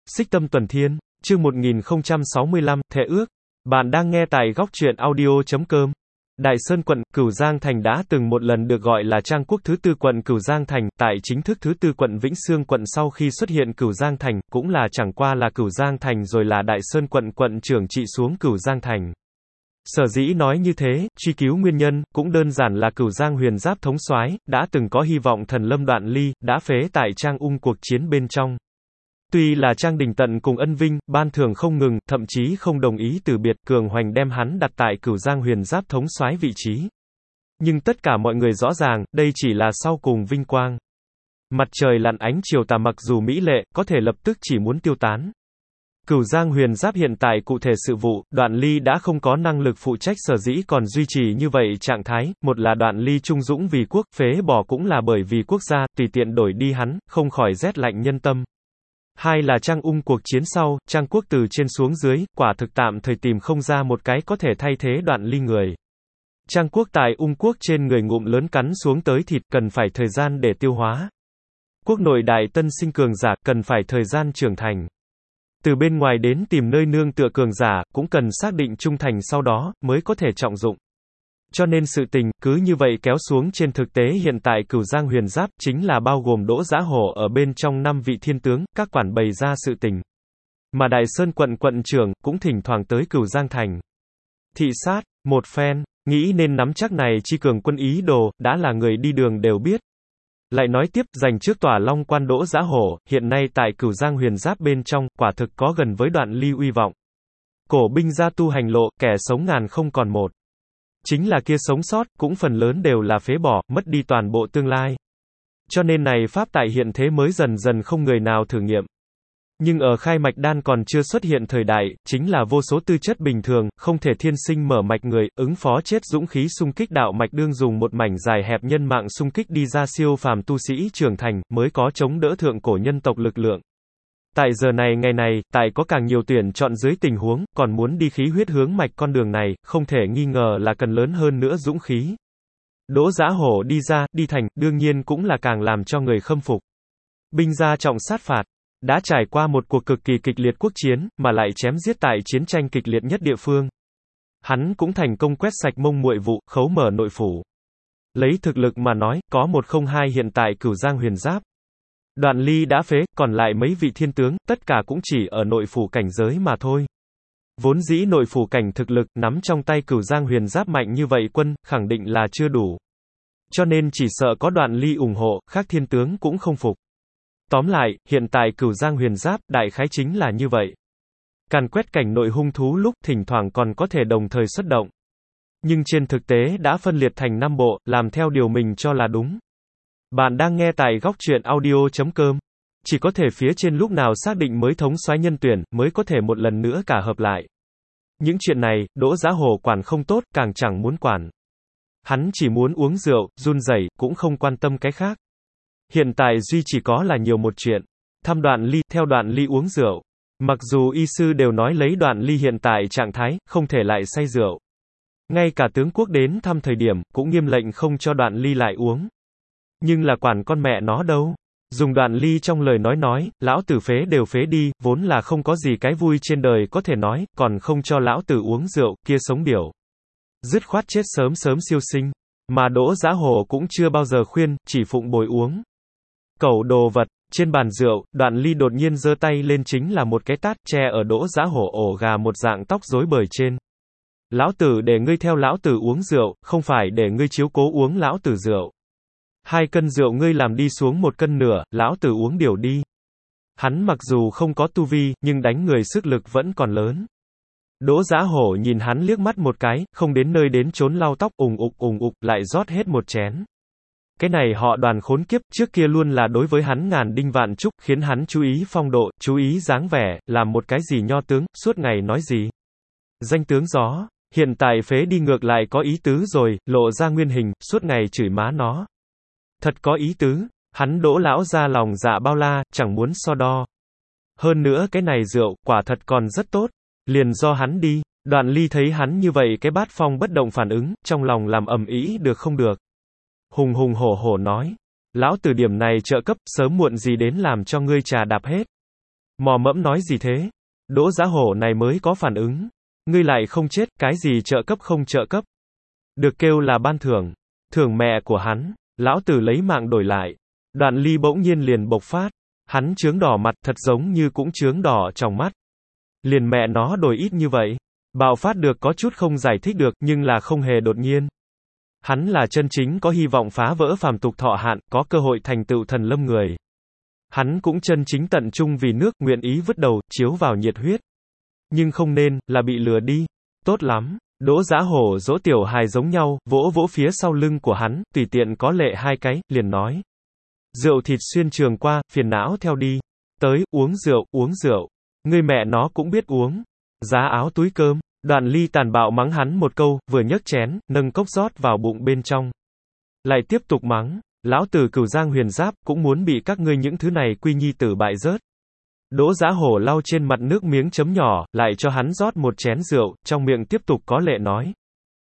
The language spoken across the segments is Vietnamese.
Xích Tâm Tuần Thiên, chương 1065, Thệ Ước. Bạn đang nghe tại góc truyện audio.com. Đại Sơn quận Cửu Giang Thành đã từng một lần được gọi là Trang Quốc thứ tư quận Cửu Giang Thành, tại chính thức thứ tư quận Vĩnh Xương quận sau khi xuất hiện Cửu Giang Thành, cũng là chẳng qua là Cửu Giang Thành rồi là Đại Sơn quận quận trưởng trị xuống Cửu Giang Thành. Sở dĩ nói như thế, truy cứu nguyên nhân, cũng đơn giản là Cửu Giang Huyền Giáp thống soái đã từng có hy vọng thần lâm Đoạn Ly, đã phế tại Trang Ung cuộc chiến bên trong. Tuy là Trang Đình Tận cùng ân vinh, ban thưởng không ngừng, thậm chí không đồng ý từ biệt, cường hoành đem hắn đặt tại Cửu Giang Huyền Giáp thống soái vị trí. Nhưng tất cả mọi người rõ ràng, đây chỉ là sau cùng vinh quang. Mặt trời lặn ánh chiều tà mặc dù mỹ lệ, có thể lập tức chỉ muốn tiêu tán. Cửu Giang Huyền Giáp hiện tại cụ thể sự vụ, Đoạn Ly đã không có năng lực phụ trách sở dĩ còn duy trì như vậy trạng thái, một là Đoạn Ly trung dũng vì quốc, phế bỏ cũng là bởi vì quốc gia, tùy tiện đổi đi hắn, không khỏi rét lạnh nhân tâm. Hai là Trang Ung cuộc chiến sau, Trang Quốc từ trên xuống dưới, quả thực tạm thời tìm không ra một cái có thể thay thế Đoạn Ly người. Trang Quốc tại Ung Quốc trên người ngụm lớn cắn xuống tới thịt, cần phải thời gian để tiêu hóa. Quốc nội đại tân sinh cường giả, cần phải thời gian trưởng thành. Từ bên ngoài đến tìm nơi nương tựa cường giả, cũng cần xác định trung thành sau đó, mới có thể trọng dụng. Cho nên sự tình, cứ như vậy kéo xuống trên thực tế hiện tại Cửu Giang Huyền Giáp, chính là bao gồm Đỗ Giá Hổ ở bên trong 5 vị thiên tướng, các quản bày ra sự tình. Mà Đại Sơn quận quận trưởng, cũng thỉnh thoảng tới Cửu Giang Thành. Thị sát, một phen, nghĩ nên nắm chắc này chi cường quân ý đồ, đã là người đi đường đều biết. Lại nói tiếp, giành trước tòa Long Quan Đỗ Giá Hổ, hiện nay tại Cửu Giang Huyền Giáp bên trong, quả thực có gần với Đoạn Ly uy vọng. Cổ binh gia tu hành lộ, kẻ sống ngàn không còn một. Chính là kia sống sót, cũng phần lớn đều là phế bỏ, mất đi toàn bộ tương lai. Cho nên này pháp tại hiện thế mới dần dần không người nào thử nghiệm. Nhưng ở khai mạch đan còn chưa xuất hiện thời đại, chính là vô số tư chất bình thường, không thể thiên sinh mở mạch người, ứng phó chết dũng khí xung kích đạo mạch đương dùng một mảnh dài hẹp nhân mạng xung kích đi ra siêu phàm tu sĩ trưởng thành, mới có chống đỡ thượng cổ nhân tộc lực lượng. Tại giờ này ngày này, tại có càng nhiều tuyển chọn dưới tình huống, còn muốn đi khí huyết hướng mạch con đường này, không thể nghi ngờ là cần lớn hơn nữa dũng khí. Đỗ Giá Hổ đi ra, đi thành, đương nhiên cũng là càng làm cho người khâm phục. Binh gia trọng sát phạt. Đã trải qua một cuộc cực kỳ kịch liệt quốc chiến, mà lại chém giết tại chiến tranh kịch liệt nhất địa phương. Hắn cũng thành công quét sạch Mông Muội Vụ, khấu mở nội phủ. Lấy thực lực mà nói, có 102 hiện tại Cửu Giang Huyền Giáp. Đoạn Ly đã phế, còn lại mấy vị thiên tướng, tất cả cũng chỉ ở nội phủ cảnh giới mà thôi. Vốn dĩ nội phủ cảnh thực lực, nắm trong tay Cửu Giang Huyền Giáp mạnh như vậy quân, khẳng định là chưa đủ. Cho nên chỉ sợ có Đoạn Ly ủng hộ, khác thiên tướng cũng không phục. Tóm lại, hiện tại Cửu Giang Huyền Giáp, đại khái chính là như vậy. Càn quét cảnh nội hung thú lúc, thỉnh thoảng còn có thể đồng thời xuất động. Nhưng trên thực tế đã phân liệt thành 5 bộ, làm theo điều mình cho là đúng. Bạn đang nghe tại góc truyện audio.com. Chỉ có thể phía trên lúc nào xác định mới thống soái nhân tuyển, mới có thể một lần nữa cả hợp lại. Những chuyện này, Đỗ Giá Hổ quản không tốt, càng chẳng muốn quản. Hắn chỉ muốn uống rượu, run rẩy, cũng không quan tâm cái khác. Hiện tại duy chỉ có là nhiều một chuyện. Thăm Đoạn Ly, theo Đoạn Ly uống rượu. Mặc dù y sư đều nói lấy Đoạn Ly hiện tại trạng thái, không thể lại say rượu. Ngay cả tướng quốc đến thăm thời điểm, cũng nghiêm lệnh không cho Đoạn Ly lại uống. Nhưng là quản con mẹ nó đâu. Dùng Đoạn Ly trong lời nói, lão tử phế đều phế đi, vốn là không có gì cái vui trên đời có thể nói, còn không cho lão tử uống rượu, kia sống điểu. Dứt khoát chết sớm sớm siêu sinh. Mà Đỗ Giá Hổ cũng chưa bao giờ khuyên, chỉ phụng bồi uống. Cẩu đồ vật, trên bàn rượu, Đoạn Ly đột nhiên giơ tay lên chính là một cái tát, che ở Đỗ Giá Hổ ổ gà một dạng tóc rối bời trên. Lão tử để ngươi theo lão tử uống rượu, không phải để ngươi chiếu cố uống lão tử rượu. 2 cân rượu ngươi làm đi xuống 1 cân nửa, lão tử uống điều đi. Hắn mặc dù không có tu vi, nhưng đánh người sức lực vẫn còn lớn. Đỗ Giá Hổ nhìn hắn liếc mắt một cái, không đến nơi đến chốn lau tóc, ùng ục, lại rót hết một chén. Cái này họ Đoàn khốn kiếp, trước kia luôn là đối với hắn ngàn đinh vạn trúc, khiến hắn chú ý phong độ, chú ý dáng vẻ, làm một cái gì nho tướng, suốt ngày nói gì. Danh tướng gió, hiện tại phế đi ngược lại có ý tứ rồi, lộ ra nguyên hình, suốt ngày chửi má nó. Thật có ý tứ, hắn Đỗ lão ra lòng dạ bao la, chẳng muốn so đo. Hơn nữa cái này rượu, quả thật còn rất tốt, liền do hắn đi. Đoạn Ly thấy hắn như vậy cái bát phong bất động phản ứng, trong lòng làm ầm ĩ được không được. Hùng hùng hổ hổ nói, lão tử điểm này trợ cấp, sớm muộn gì đến làm cho ngươi trà đạp hết. Mò mẫm nói gì thế? Đỗ Giá Hổ này mới có phản ứng. Ngươi lại không chết, cái gì trợ cấp không trợ cấp? Được kêu là ban thưởng. Thưởng mẹ của hắn. Lão tử lấy mạng đổi lại. Đoạn Ly bỗng nhiên liền bộc phát. Hắn chướng đỏ mặt, thật giống như cũng chướng đỏ trong mắt. Liền mẹ nó đổi ít như vậy. Bạo phát được có chút không giải thích được, nhưng là không hề đột nhiên. Hắn là chân chính có hy vọng phá vỡ phàm tục thọ hạn, có cơ hội thành tựu thần lâm người. Hắn cũng chân chính tận trung vì nước, nguyện ý vứt đầu, chiếu vào nhiệt huyết. Nhưng không nên, là bị lừa đi. Tốt lắm. Đỗ Giá Hổ dỗ tiểu hài giống nhau, vỗ vỗ phía sau lưng của hắn, tùy tiện có lệ hai cái, liền nói. Rượu thịt xuyên trường qua, phiền não theo đi. Tới, uống rượu, uống rượu. Ngươi mẹ nó cũng biết uống. Giá áo túi cơm. Đoạn Ly tàn bạo mắng hắn một câu, vừa nhấc chén, nâng cốc rót vào bụng bên trong. Lại tiếp tục mắng. Lão tử Cửu Giang Huyền Giáp, cũng muốn bị các ngươi những thứ này quy nhi tử bại rớt. Đỗ Giá Hổ lau trên mặt nước miếng chấm nhỏ, lại cho hắn rót một chén rượu, trong miệng tiếp tục có lệ nói.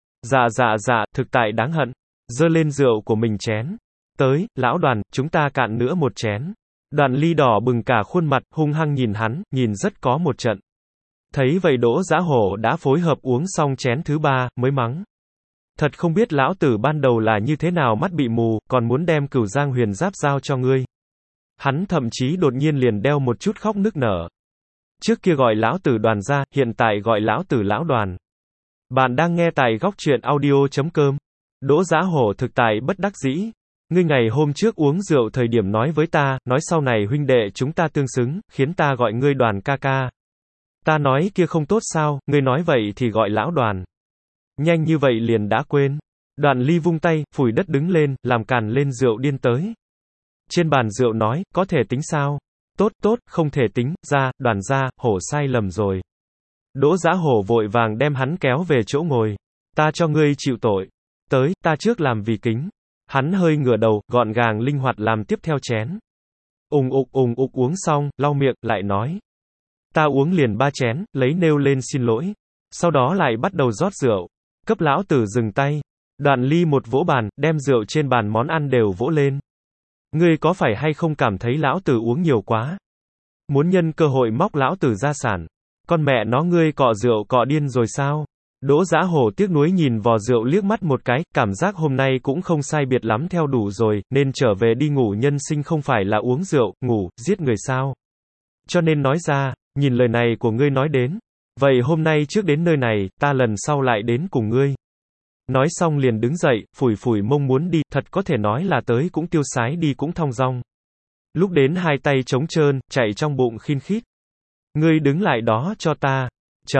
Dạ, thực tại đáng hận. Giơ lên rượu của mình chén. Tới, lão Đoàn, chúng ta cạn nữa một chén. Đoàn Ly đỏ bừng cả khuôn mặt, hung hăng nhìn hắn, nhìn rất có một trận. Thấy vậy Đỗ Giá Hổ đã phối hợp uống xong chén thứ ba, mới mắng. Thật không biết lão tử ban đầu là như thế nào mắt bị mù, còn muốn đem Cửu Giang Huyền Giáp giao cho ngươi. Hắn thậm chí đột nhiên liền đeo một chút khóc nức nở. Trước kia gọi lão tử Đoàn ra, hiện tại gọi lão tử lão Đoàn. Bạn đang nghe tại góc truyện audio.com. Đỗ Giá Hổ thực tại bất đắc dĩ. Ngươi ngày hôm trước uống rượu thời điểm nói với ta, nói sau này huynh đệ chúng ta tương xứng, khiến ta gọi ngươi Đoàn ca ca. Ta nói kia không tốt sao, ngươi nói vậy thì gọi lão Đoàn. Nhanh như vậy liền đã quên. Đoạn Ly vung tay, phủi đất đứng lên, làm càn lên rượu điên tới. Trên bàn rượu nói, có thể tính sao? Tốt, không thể tính, ra, Đoàn ra, Hổ sai lầm rồi. Đỗ Giá Hổ vội vàng đem hắn kéo về chỗ ngồi. Ta cho ngươi chịu tội. Tới, ta trước làm vì kính. Hắn hơi ngửa đầu, gọn gàng linh hoạt làm tiếp theo chén. Ùng ục uống xong, lau miệng, lại nói. Ta uống liền 3 chén, lấy nêu lên xin lỗi. Sau đó lại bắt đầu rót rượu. Cấp lão tử dừng tay. Đoạn Ly một vỗ bàn, đem rượu trên bàn món ăn đều vỗ lên. Ngươi có phải hay không cảm thấy lão tử uống nhiều quá? Muốn nhân cơ hội móc lão tử gia sản. Con mẹ nó ngươi cọ rượu cọ điên rồi sao? Đỗ Giá Hổ tiếc nuối nhìn vò rượu liếc mắt một cái, cảm giác hôm nay cũng không sai biệt lắm theo đủ rồi, nên trở về đi ngủ. Nhân sinh không phải là uống rượu, ngủ, giết người sao? Cho nên nói ra, nhìn lời này của ngươi nói đến. Vậy hôm nay trước đến nơi này, ta lần sau lại đến cùng ngươi. Nói xong liền đứng dậy, phủi mông muốn đi, thật có thể nói là tới cũng tiêu sái đi cũng thong dong. Lúc đến hai tay trống trơn, chạy trong bụng khin khít. Ngươi đứng lại đó cho ta.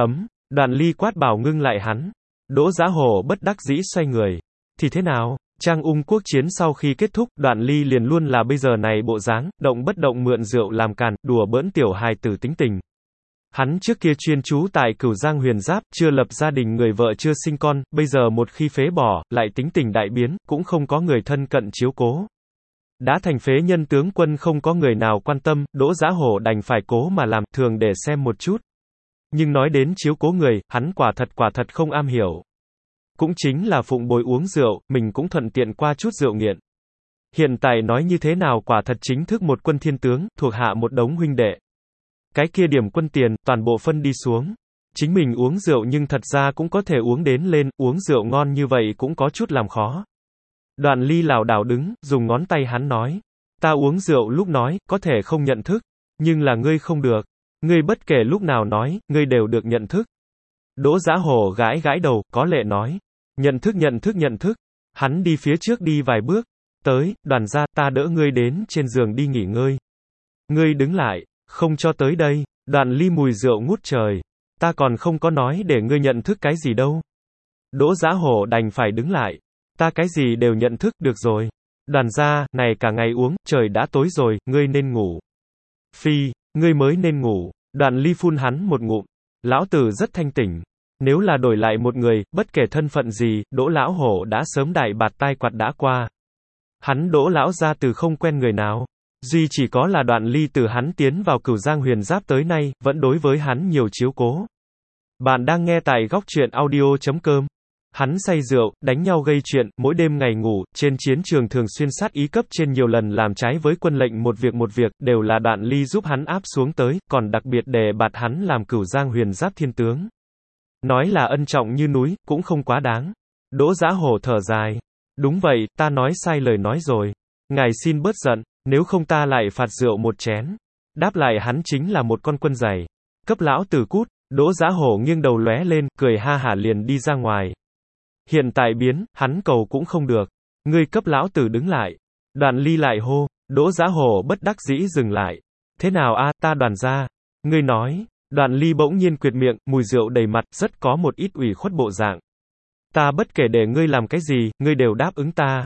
Đoạn Ly quát bảo ngưng lại hắn. Đỗ Giá Hổ bất đắc dĩ xoay người. Thì thế nào? Trang Ung quốc chiến sau khi kết thúc, Đoạn Ly liền luôn là bây giờ này bộ dáng, động bất động mượn rượu làm càn, đùa bỡn tiểu hài tử tính tình. Hắn trước kia chuyên trú tại Cửu Giang Huyền Giáp, chưa lập gia đình người vợ chưa sinh con, bây giờ một khi phế bỏ, lại tính tình đại biến, cũng không có người thân cận chiếu cố. Đã thành phế nhân tướng quân không có người nào quan tâm, Đỗ Giá Hổ đành phải cố mà làm, thường để xem một chút. Nhưng nói đến chiếu cố người, hắn quả thật không am hiểu. Cũng chính là phụng bồi uống rượu, mình cũng thuận tiện qua chút rượu nghiện. Hiện tại nói như thế nào quả thật chính thức một quân thiên tướng, thuộc hạ một đống huynh đệ. Cái kia điểm quân tiền, toàn bộ phân đi xuống. Chính mình uống rượu nhưng thật ra cũng có thể uống đến lên, uống rượu ngon như vậy cũng có chút làm khó. Đoạn Ly lảo đảo đứng, dùng ngón tay hắn nói. Ta uống rượu lúc nói, có thể không nhận thức. Nhưng là ngươi không được. Ngươi bất kể lúc nào nói, ngươi đều được nhận thức. Đỗ Giá Hổ gãi gãi đầu, có lệ nói. Nhận thức. Hắn đi phía trước đi vài bước. Tới, Đoàn ra, ta đỡ ngươi đến trên giường đi nghỉ ngơi. Ngươi đứng lại. Không cho tới đây. Đoạn Ly mùi rượu ngút trời. Ta còn không có nói để ngươi nhận thức cái gì đâu. Đỗ Giá Hổ đành phải đứng lại. Ta cái gì đều nhận thức, được rồi. Đoàn gia, này cả ngày uống, trời đã tối rồi, ngươi nên ngủ. Phi, ngươi mới nên ngủ. Đoạn Ly phun hắn một ngụm. Lão tử rất thanh tỉnh. Nếu là đổi lại một người, bất kể thân phận gì, Đỗ lão hổ đã sớm đại bạt tai quạt đã qua. Hắn Đỗ lão gia từ không quen người nào. Duy chỉ có là Đoạn Ly từ hắn tiến vào Cửu Giang Huyền Giáp tới nay, vẫn đối với hắn nhiều chiếu cố. Bạn đang nghe tại góc truyện audio.com. Hắn say rượu, đánh nhau gây chuyện, mỗi đêm ngày ngủ, trên chiến trường thường xuyên sát ý cấp trên nhiều lần làm trái với quân lệnh một việc, đều là Đoạn Ly giúp hắn áp xuống tới, còn đặc biệt đề bạt hắn làm Cửu Giang Huyền Giáp Thiên tướng. Nói là ân trọng như núi, cũng không quá đáng. Đỗ Giá Hổ thở dài. Đúng vậy, ta nói sai lời nói rồi. Ngài xin bớt giận, nếu không ta lại phạt rượu một chén. Đáp lại hắn chính là một con quân giày. Cấp lão tử cút. Đỗ Giá Hổ nghiêng đầu lóe lên, cười ha hả liền đi ra ngoài. Hiện tại biến, hắn cầu cũng không được. Ngươi cấp lão tử đứng lại. Đoạn Ly lại hô. Đỗ Giá Hổ bất đắc dĩ dừng lại. Thế nào a, ta Đoàn gia. Ngươi nói. Đoạn Ly bỗng nhiên quyệt miệng, mùi rượu đầy mặt, rất có một ít ủy khuất bộ dạng. Ta bất kể để ngươi làm cái gì, ngươi đều đáp ứng ta.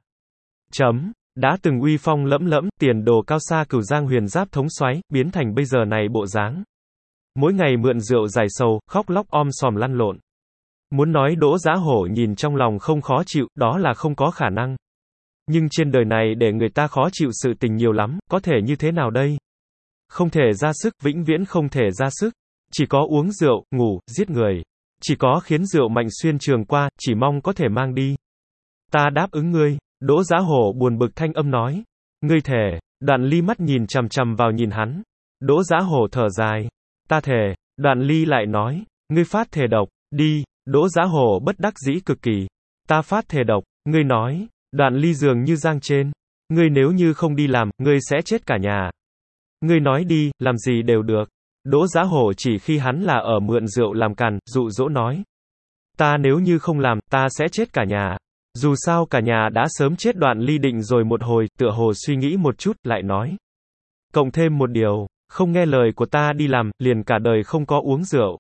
Đã từng uy phong lẫm lẫm, tiền đồ cao xa Cửu Giang Huyền Giáp thống soái, biến thành bây giờ này bộ dáng. Mỗi ngày mượn rượu giải sầu, khóc lóc om sòm lăn lộn. Muốn nói Đỗ Giá Hổ nhìn trong lòng không khó chịu, đó là không có khả năng. Nhưng trên đời này để người ta khó chịu sự tình nhiều lắm, có thể như thế nào đây? Không thể ra sức, vĩnh viễn không thể ra sức. Chỉ có uống rượu, ngủ, giết người. Chỉ có khiến rượu mạnh xuyên trường qua, chỉ mong có thể mang đi. Ta đáp ứng ngươi. Đỗ Giá Hổ buồn bực thanh âm nói. Ngươi thề. Đoạn Ly mắt nhìn chằm chằm vào nhìn hắn. Đỗ Giá Hổ thở dài. Ta thề. Đoạn Ly lại nói. Ngươi phát thề độc. Đi. Đỗ Giá Hổ bất đắc dĩ cực kỳ. Ta phát thề độc. Ngươi nói. Đoạn Ly dường như giang trên. Ngươi nếu như không đi làm, ngươi sẽ chết cả nhà. Ngươi nói đi, làm gì đều được. Đỗ Giá Hổ chỉ khi hắn là ở mượn rượu làm càn, dụ dỗ nói. Ta nếu như không làm, ta sẽ chết cả nhà. Dù sao cả nhà đã sớm chết. Đoạn Ly định rồi một hồi, tựa hồ suy nghĩ một chút, lại nói. Cộng thêm một điều, không nghe lời của ta đi làm, liền cả đời không có uống rượu.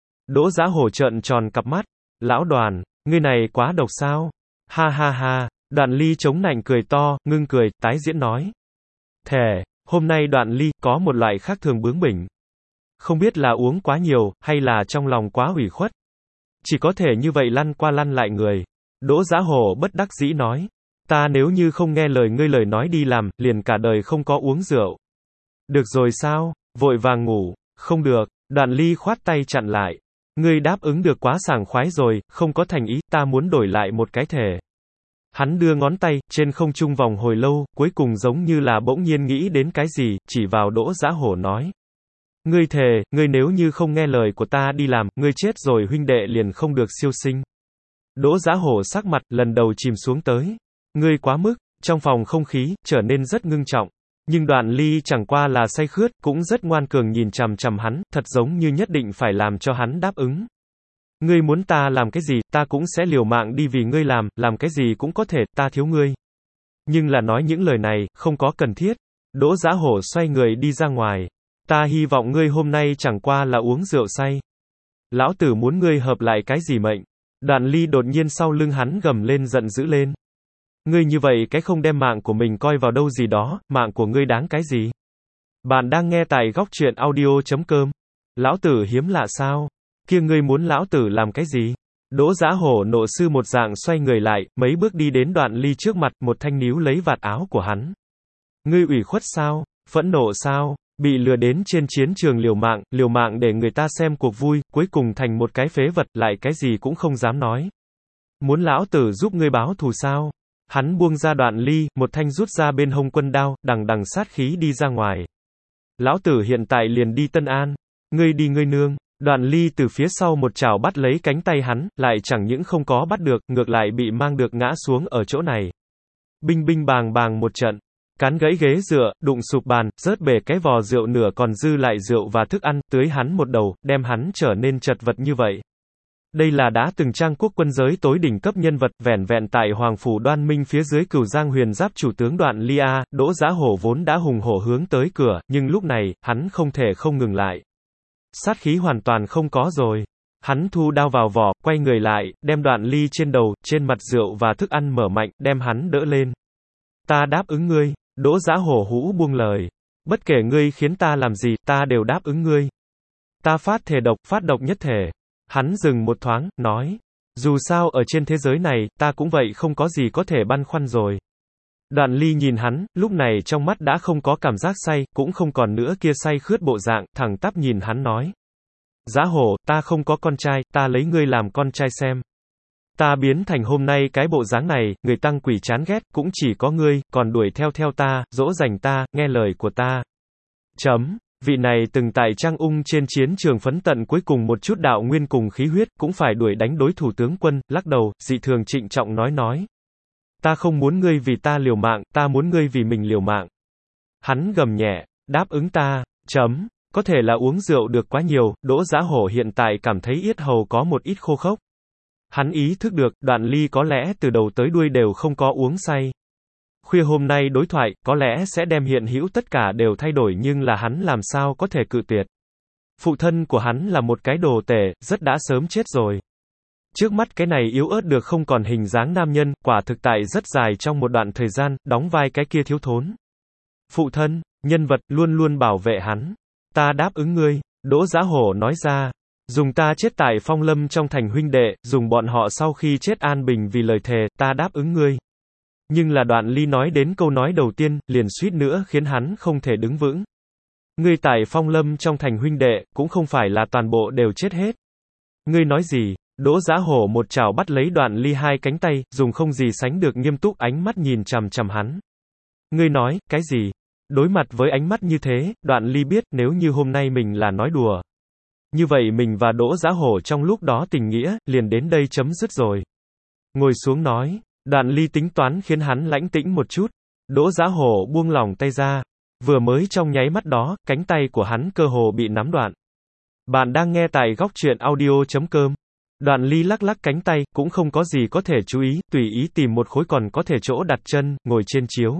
Đỗ Giá Hổ trợn tròn cặp mắt. Lão Đoàn, ngươi này quá độc sao? Ha ha ha. Đoạn Ly chống nạnh cười to, ngưng cười, tái diễn nói. Thề, hôm nay Đoạn Ly có một loại khác thường bướng bỉnh. Không biết là uống quá nhiều, hay là trong lòng quá ủy khuất. Chỉ có thể như vậy lăn qua lăn lại người. Đỗ Giá Hổ bất đắc dĩ nói. Ta nếu như không nghe lời ngươi lời nói đi làm, liền cả đời không có uống rượu. Được rồi sao? Vội vàng ngủ. Không được. Đoạn Ly khoát tay chặn lại. Ngươi đáp ứng được quá sảng khoái rồi, không có thành ý, ta muốn đổi lại một cái thể. Hắn đưa ngón tay, trên không trung vòng hồi lâu, cuối cùng giống như là bỗng nhiên nghĩ đến cái gì, chỉ vào Đỗ Giá Hổ nói. Ngươi thề, ngươi nếu như không nghe lời của ta đi làm, ngươi chết rồi huynh đệ liền không được siêu sinh. Đỗ Giá Hổ sắc mặt, lần đầu chìm xuống tới. Ngươi quá mức. Trong phòng không khí, trở nên rất ngưng trọng. Nhưng Đoạn Ly chẳng qua là say khướt, cũng rất ngoan cường nhìn chằm chằm hắn, thật giống như nhất định phải làm cho hắn đáp ứng. Ngươi muốn ta làm cái gì, ta cũng sẽ liều mạng đi vì ngươi làm cái gì cũng có thể, ta thiếu ngươi. Nhưng là nói những lời này, không có cần thiết. Đỗ Giá Hổ xoay người đi ra ngoài. Ta hy vọng ngươi hôm nay chẳng qua là uống rượu say. Lão tử muốn ngươi hợp lại cái gì mệnh. Đoạn Ly đột nhiên sau lưng hắn gầm lên giận dữ lên. Ngươi như vậy cái không đem mạng của mình coi vào đâu gì đó, mạng của ngươi đáng cái gì? Bạn đang nghe tại góc truyện audio.com. Lão tử hiếm lạ sao? Kia ngươi muốn lão tử làm cái gì? Đỗ Giá Hổ nộ sư một dạng xoay người lại, mấy bước đi đến Đoạn Ly trước mặt, một thanh níu lấy vạt áo của hắn. Ngươi ủy khuất sao? Phẫn nộ sao? Bị lừa đến trên chiến trường liều mạng để người ta xem cuộc vui, cuối cùng thành một cái phế vật, lại cái gì cũng không dám nói. Muốn lão tử giúp ngươi báo thù sao? Hắn buông ra Đoạn Ly, một thanh rút ra bên hông quân đao, đằng đằng sát khí đi ra ngoài. Lão tử hiện tại liền đi Tân An. Ngươi đi ngươi nương. Đoạn Ly từ phía sau một chảo bắt lấy cánh tay hắn, lại chẳng những không có bắt được, ngược lại bị mang được ngã xuống ở chỗ này. Binh binh bàng bàng một trận. Cán gãy ghế dựa, đụng sụp bàn, rớt bể cái vò rượu nửa còn dư lại rượu và thức ăn, tưới hắn một đầu, đem hắn trở nên chật vật như vậy. Đây là đã từng trang quốc quân giới tối đỉnh cấp nhân vật, vẻn vẹn tại Hoàng Phủ Đoan Minh phía dưới Cửu Giang Huyền Giáp chủ tướng Đoạn Ly A, Đỗ Giá Hổ vốn đã hùng hổ hướng tới cửa, nhưng lúc này, hắn không thể không ngừng lại. Sát khí hoàn toàn không có rồi. Hắn thu đao vào vỏ, quay người lại, đem Đoạn Ly trên đầu, trên mặt rượu và thức ăn mở mạnh, đem hắn đỡ lên. Ta đáp ứng ngươi. Đỗ Giá Hổ hũ buông lời. Bất kể ngươi khiến ta làm gì, ta đều đáp ứng ngươi. Ta phát thề độc, phát độc nhất thể. Hắn dừng một thoáng, nói. Dù sao ở trên thế giới này, ta cũng vậy không có gì có thể băn khoăn rồi. Đoạn Ly nhìn hắn, lúc này trong mắt đã không có cảm giác say, cũng không còn nữa kia say khướt bộ dạng, thẳng tắp nhìn hắn nói. Giá Hổ, ta không có con trai, ta lấy ngươi làm con trai xem. Ta biến thành hôm nay cái bộ dáng này, người tăng quỷ chán ghét, cũng chỉ có ngươi, còn đuổi theo ta, dỗ dành ta, nghe lời của ta. Vị này từng tại Trang Ung trên chiến trường phấn tận cuối cùng một chút đạo nguyên cùng khí huyết, cũng phải đuổi đánh đối thủ tướng quân, lắc đầu, dị thường trịnh trọng nói. Ta không muốn ngươi vì ta liều mạng, ta muốn ngươi vì mình liều mạng. Hắn gầm nhẹ, đáp ứng ta. Có thể là uống rượu được quá nhiều, Đỗ Giá Hổ hiện tại cảm thấy yết hầu có một ít khô khốc. Hắn ý thức được, Đoạn Ly có lẽ từ đầu tới đuôi đều không có uống say. Khuya hôm nay đối thoại, có lẽ sẽ đem hiện hữu tất cả đều thay đổi nhưng là hắn làm sao có thể cự tuyệt. Phụ thân của hắn là một cái đồ tể, rất đã sớm chết rồi. Trước mắt cái này yếu ớt được không còn hình dáng nam nhân, quả thực tại rất dài trong một đoạn thời gian, đóng vai cái kia thiếu thốn. Phụ thân, nhân vật, luôn luôn bảo vệ hắn. Ta đáp ứng ngươi, Đỗ Giá Hổ nói ra. Dùng ta chết tại Phong Lâm trong thành huynh đệ, dùng bọn họ sau khi chết an bình vì lời thề, ta đáp ứng ngươi. Nhưng là Đoạn Ly nói đến câu nói đầu tiên, liền suýt nữa khiến hắn không thể đứng vững. Ngươi tại Phong Lâm trong thành huynh đệ, cũng không phải là toàn bộ đều chết hết. Ngươi nói gì? Đỗ Giá Hổ một chảo bắt lấy Đoạn Ly hai cánh tay, dùng không gì sánh được nghiêm túc ánh mắt nhìn chằm chằm hắn. Ngươi nói, cái gì? Đối mặt với ánh mắt như thế, Đoạn Ly biết, nếu như hôm nay mình là nói đùa. Như vậy mình và Đỗ Giá Hổ trong lúc đó tình nghĩa, liền đến đây chấm dứt rồi. Ngồi xuống nói, Đoạn Ly tính toán khiến hắn lãnh tĩnh một chút. Đỗ Giá Hổ buông lỏng tay ra. Vừa mới trong nháy mắt đó, cánh tay của hắn cơ hồ bị nắm đoạn. Bạn đang nghe tại góc truyện audio.com. Đoạn Ly lắc lắc cánh tay, cũng không có gì có thể chú ý, tùy ý tìm một khối còn có thể chỗ đặt chân, ngồi trên chiếu.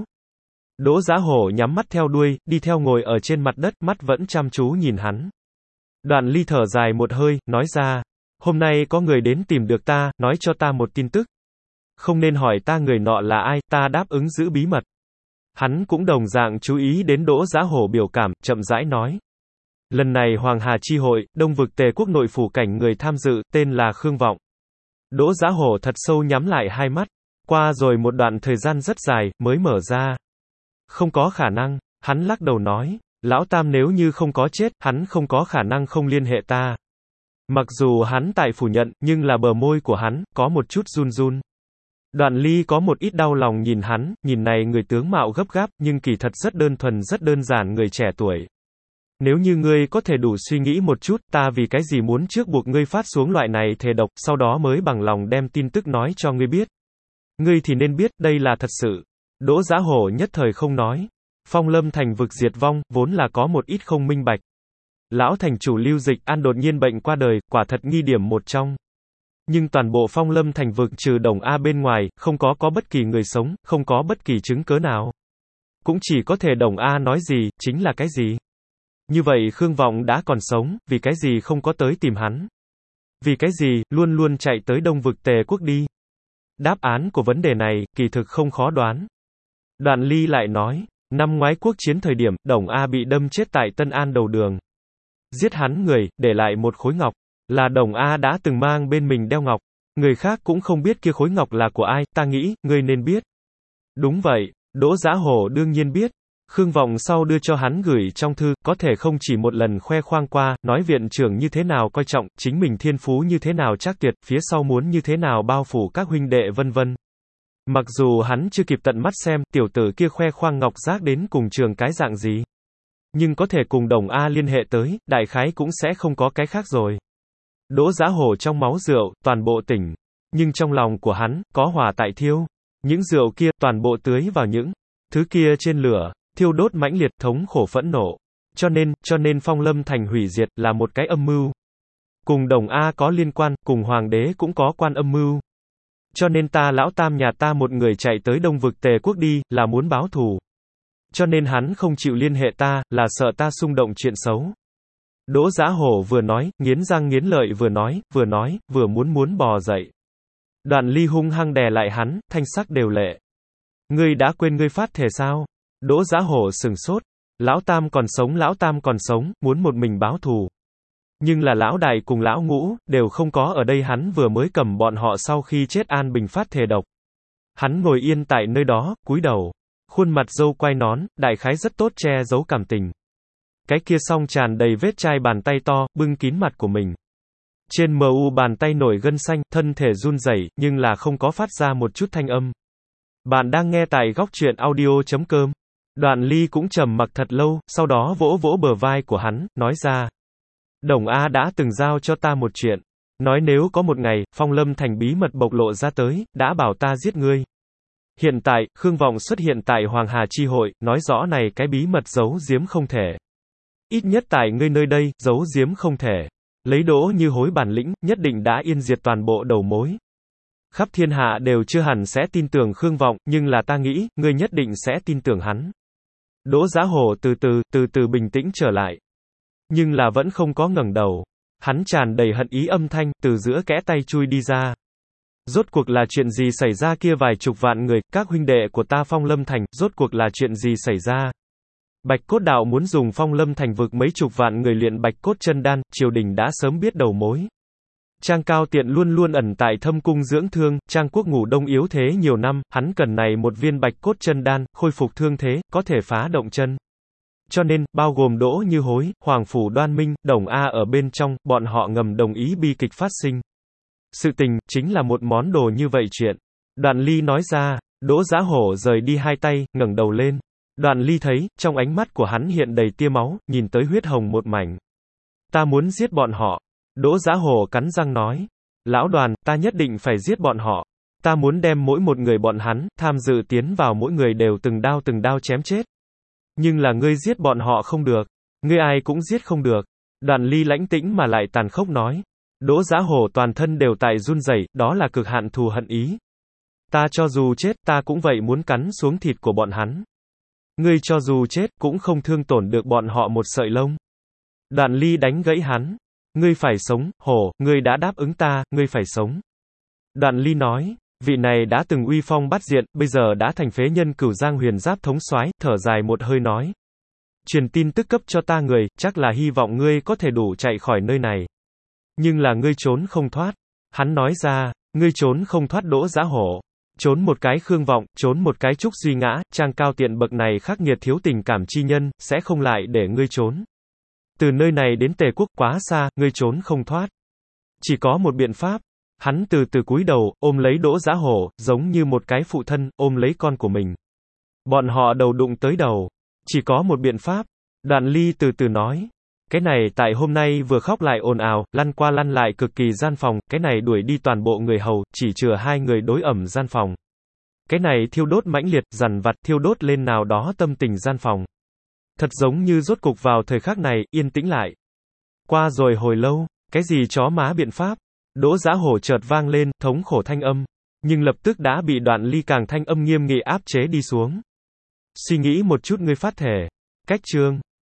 Đỗ Giá Hổ nhắm mắt theo đuôi, đi theo ngồi ở trên mặt đất, mắt vẫn chăm chú nhìn hắn. Đoạn Ly thở dài một hơi, nói ra, hôm nay có người đến tìm được ta, nói cho ta một tin tức. Không nên hỏi ta người nọ là ai, ta đáp ứng giữ bí mật. Hắn cũng đồng dạng chú ý đến Đỗ Giá Hổ biểu cảm, chậm rãi nói. Lần này Hoàng Hà chi hội, Đông vực Tề quốc nội phủ cảnh người tham dự, tên là Khương Vọng. Đỗ Giá Hổ thật sâu nhắm lại hai mắt. Qua rồi một đoạn thời gian rất dài, mới mở ra. Không có khả năng, hắn lắc đầu nói. Lão Tam nếu như không có chết, hắn không có khả năng không liên hệ ta. Mặc dù hắn tại phủ nhận, nhưng là bờ môi của hắn, có một chút run run. Đoạn Ly có một ít đau lòng nhìn hắn, nhìn này người tướng mạo gấp gáp, nhưng kỳ thật rất đơn thuần rất đơn giản người trẻ tuổi. Nếu như ngươi có thể đủ suy nghĩ một chút, ta vì cái gì muốn trước buộc ngươi phát xuống loại này thề độc, sau đó mới bằng lòng đem tin tức nói cho ngươi biết. Ngươi thì nên biết, đây là thật sự. Đỗ Giá Hổ nhất thời không nói. Phong Lâm thành vực diệt vong, vốn là có một ít không minh bạch. Lão thành chủ Lưu Dịch An đột nhiên bệnh qua đời, quả thật nghi điểm một trong. Nhưng toàn bộ Phong Lâm thành vực trừ Đồng A bên ngoài, không có bất kỳ người sống, không có bất kỳ chứng cớ nào. Cũng chỉ có thể Đồng A nói gì, chính là cái gì. Như vậy Khương Vọng đã còn sống, vì cái gì không có tới tìm hắn? Vì cái gì, luôn luôn chạy tới Đông vực Tề quốc đi? Đáp án của vấn đề này, kỳ thực không khó đoán. Đoạn Ly lại nói, năm ngoái quốc chiến thời điểm, Đồng A bị đâm chết tại Tân An đầu đường. Giết hắn người, để lại một khối ngọc. Là Đồng A đã từng mang bên mình đeo ngọc. Người khác cũng không biết kia khối ngọc là của ai, ta nghĩ, ngươi nên biết. Đúng vậy, Đỗ Giá Hổ đương nhiên biết. Khương Vọng sau đưa cho hắn gửi trong thư, có thể không chỉ một lần khoe khoang qua, nói viện trưởng như thế nào coi trọng, chính mình thiên phú như thế nào chắc tuyệt, phía sau muốn như thế nào bao phủ các huynh đệ vân vân. Mặc dù hắn chưa kịp tận mắt xem, tiểu tử kia khoe khoang ngọc giác đến cùng trường cái dạng gì. Nhưng có thể cùng Đồng A liên hệ tới, đại khái cũng sẽ không có cái khác rồi. Đỗ Giá Hổ trong máu rượu, toàn bộ tỉnh. Nhưng trong lòng của hắn, có hỏa tại thiêu. Những rượu kia, toàn bộ tưới vào những thứ kia trên lửa, thiêu đốt mãnh liệt, thống khổ phẫn nộ. Cho nên Phong Lâm thành hủy diệt, là một cái âm mưu. Cùng Đồng A có liên quan, cùng Hoàng đế cũng có quan âm mưu. Cho nên ta Lão Tam nhà ta một người chạy tới Đông vực Tề quốc đi, là muốn báo thù. Cho nên hắn không chịu liên hệ ta, là sợ ta xung động chuyện xấu. Đỗ Giá Hổ vừa nói, nghiến răng nghiến lợi vừa muốn bò dậy. Đoạn Ly hung hăng đè lại hắn, thanh sắc đều lệ. Ngươi đã quên ngươi phát thể sao? Đỗ Giá Hổ sừng sốt. Lão Tam còn sống, muốn một mình báo thù. Nhưng là Lão Đại cùng Lão Ngũ, đều không có ở đây hắn vừa mới cầm bọn họ sau khi chết an bình phát thể độc. Hắn ngồi yên tại nơi đó, cúi đầu. Khuôn mặt râu quai nón, đại khái rất tốt che giấu cảm tình. Cái kia song tràn đầy vết chai bàn tay to, bưng kín mặt của mình. Trên MU bàn tay nổi gân xanh, thân thể run rẩy, nhưng là không có phát ra một chút thanh âm. Bạn đang nghe tại góc truyện audio.com. Đoạn Ly cũng trầm mặc thật lâu, sau đó vỗ vỗ bờ vai của hắn, nói ra. Đồng A đã từng giao cho ta một chuyện. Nói nếu có một ngày, Phong Lâm Thành bí mật bộc lộ ra tới, đã bảo ta giết ngươi. Hiện tại, Khương Vọng xuất hiện tại Hoàng Hà Chi Hội, nói rõ này cái bí mật giấu giếm không thể. Ít nhất tại ngươi nơi đây, giấu giếm không thể. Lấy Đỗ Như Hối bản lĩnh, nhất định đã yên diệt toàn bộ đầu mối. Khắp thiên hạ đều chưa hẳn sẽ tin tưởng Khương Vọng, nhưng là ta nghĩ, ngươi nhất định sẽ tin tưởng hắn. Đỗ Giá Hổ từ từ bình tĩnh trở lại. Nhưng là vẫn không có ngẩng đầu. Hắn tràn đầy hận ý âm thanh, từ giữa kẽ tay chui đi ra. Rốt cuộc là chuyện gì xảy ra kia vài chục vạn người, các huynh đệ của ta Phong Lâm Thành, rốt cuộc là chuyện gì xảy ra? Bạch Cốt Đạo muốn dùng Phong Lâm Thành vực mấy chục vạn người luyện Bạch Cốt Chân Đan, triều đình đã sớm biết đầu mối. Trang Cao Tiện luôn luôn ẩn tại Thâm Cung dưỡng thương, Trang Quốc Ngủ Đông yếu thế nhiều năm, hắn cần này một viên Bạch Cốt Chân Đan, khôi phục thương thế, có thể phá động chân. Cho nên, bao gồm Đỗ Như Hối, Hoàng Phủ Đoan Minh, Đồng A ở bên trong, bọn họ ngầm đồng ý bi kịch phát sinh. Sự tình, chính là một món đồ như vậy chuyện. Đoạn Ly nói ra, Đỗ Giá Hổ rời đi hai tay, ngẩng đầu lên. Đoạn Ly thấy, trong ánh mắt của hắn hiện đầy tia máu, nhìn tới huyết hồng một mảnh. Ta muốn giết bọn họ. Đỗ Giá Hổ cắn răng nói. Lão Đoàn, ta nhất định phải giết bọn họ. Ta muốn đem mỗi một người bọn hắn, tham dự tiến vào mỗi người đều từng đao chém chết. Nhưng là ngươi giết bọn họ không được. Ngươi ai cũng giết không được. Đoạn Ly lãnh tĩnh mà lại tàn khốc nói. Đỗ Giá Hổ toàn thân đều tại run rẩy, đó là cực hạn thù hận ý. Ta cho dù chết, ta cũng vậy muốn cắn xuống thịt của bọn hắn. Ngươi cho dù chết, cũng không thương tổn được bọn họ một sợi lông. Đoạn Ly đánh gãy hắn. Ngươi phải sống, Hổ, ngươi đã đáp ứng ta, ngươi phải sống. Đoạn Ly nói, vị này đã từng uy phong bát diện, bây giờ đã thành phế nhân Cửu Giang Huyền Giáp thống soái, thở dài một hơi nói. Truyền tin tức cấp cho ta người, chắc là hy vọng ngươi có thể đủ chạy khỏi nơi này. Nhưng là ngươi trốn không thoát. Hắn nói ra, ngươi trốn không thoát Đỗ Giá Hổ. Trốn một cái Khương Vọng, trốn một cái Trúc Duy Ngã, Trang Cao Tiện bậc này khắc nghiệt thiếu tình cảm chi nhân, sẽ không lại để ngươi trốn. Từ nơi này đến Tề Quốc quá xa, ngươi trốn không thoát. Chỉ có một biện pháp. Hắn từ từ cúi đầu, ôm lấy Đỗ Giá Hổ, giống như một cái phụ thân, ôm lấy con của mình. Bọn họ đầu đụng tới đầu. Chỉ có một biện pháp. Đoạn Ly từ từ nói. Cái này tại hôm nay vừa khóc lại ồn ào, lăn qua lăn lại cực kỳ gian phòng, cái này đuổi đi toàn bộ người hầu, chỉ chừa hai người đối ẩm gian phòng. Cái này thiêu đốt mãnh liệt, dằn vặt thiêu đốt lên nào đó tâm tình gian phòng. Thật giống như rốt cục vào thời khắc này, yên tĩnh lại. Qua rồi hồi lâu, cái gì chó má biện pháp? Đỗ Giá Hổ chợt vang lên, thống khổ thanh âm. Nhưng lập tức đã bị Đoạn Ly càng thanh âm nghiêm nghị áp chế đi xuống. Suy nghĩ một chút ngươi phát thể. Cách chương.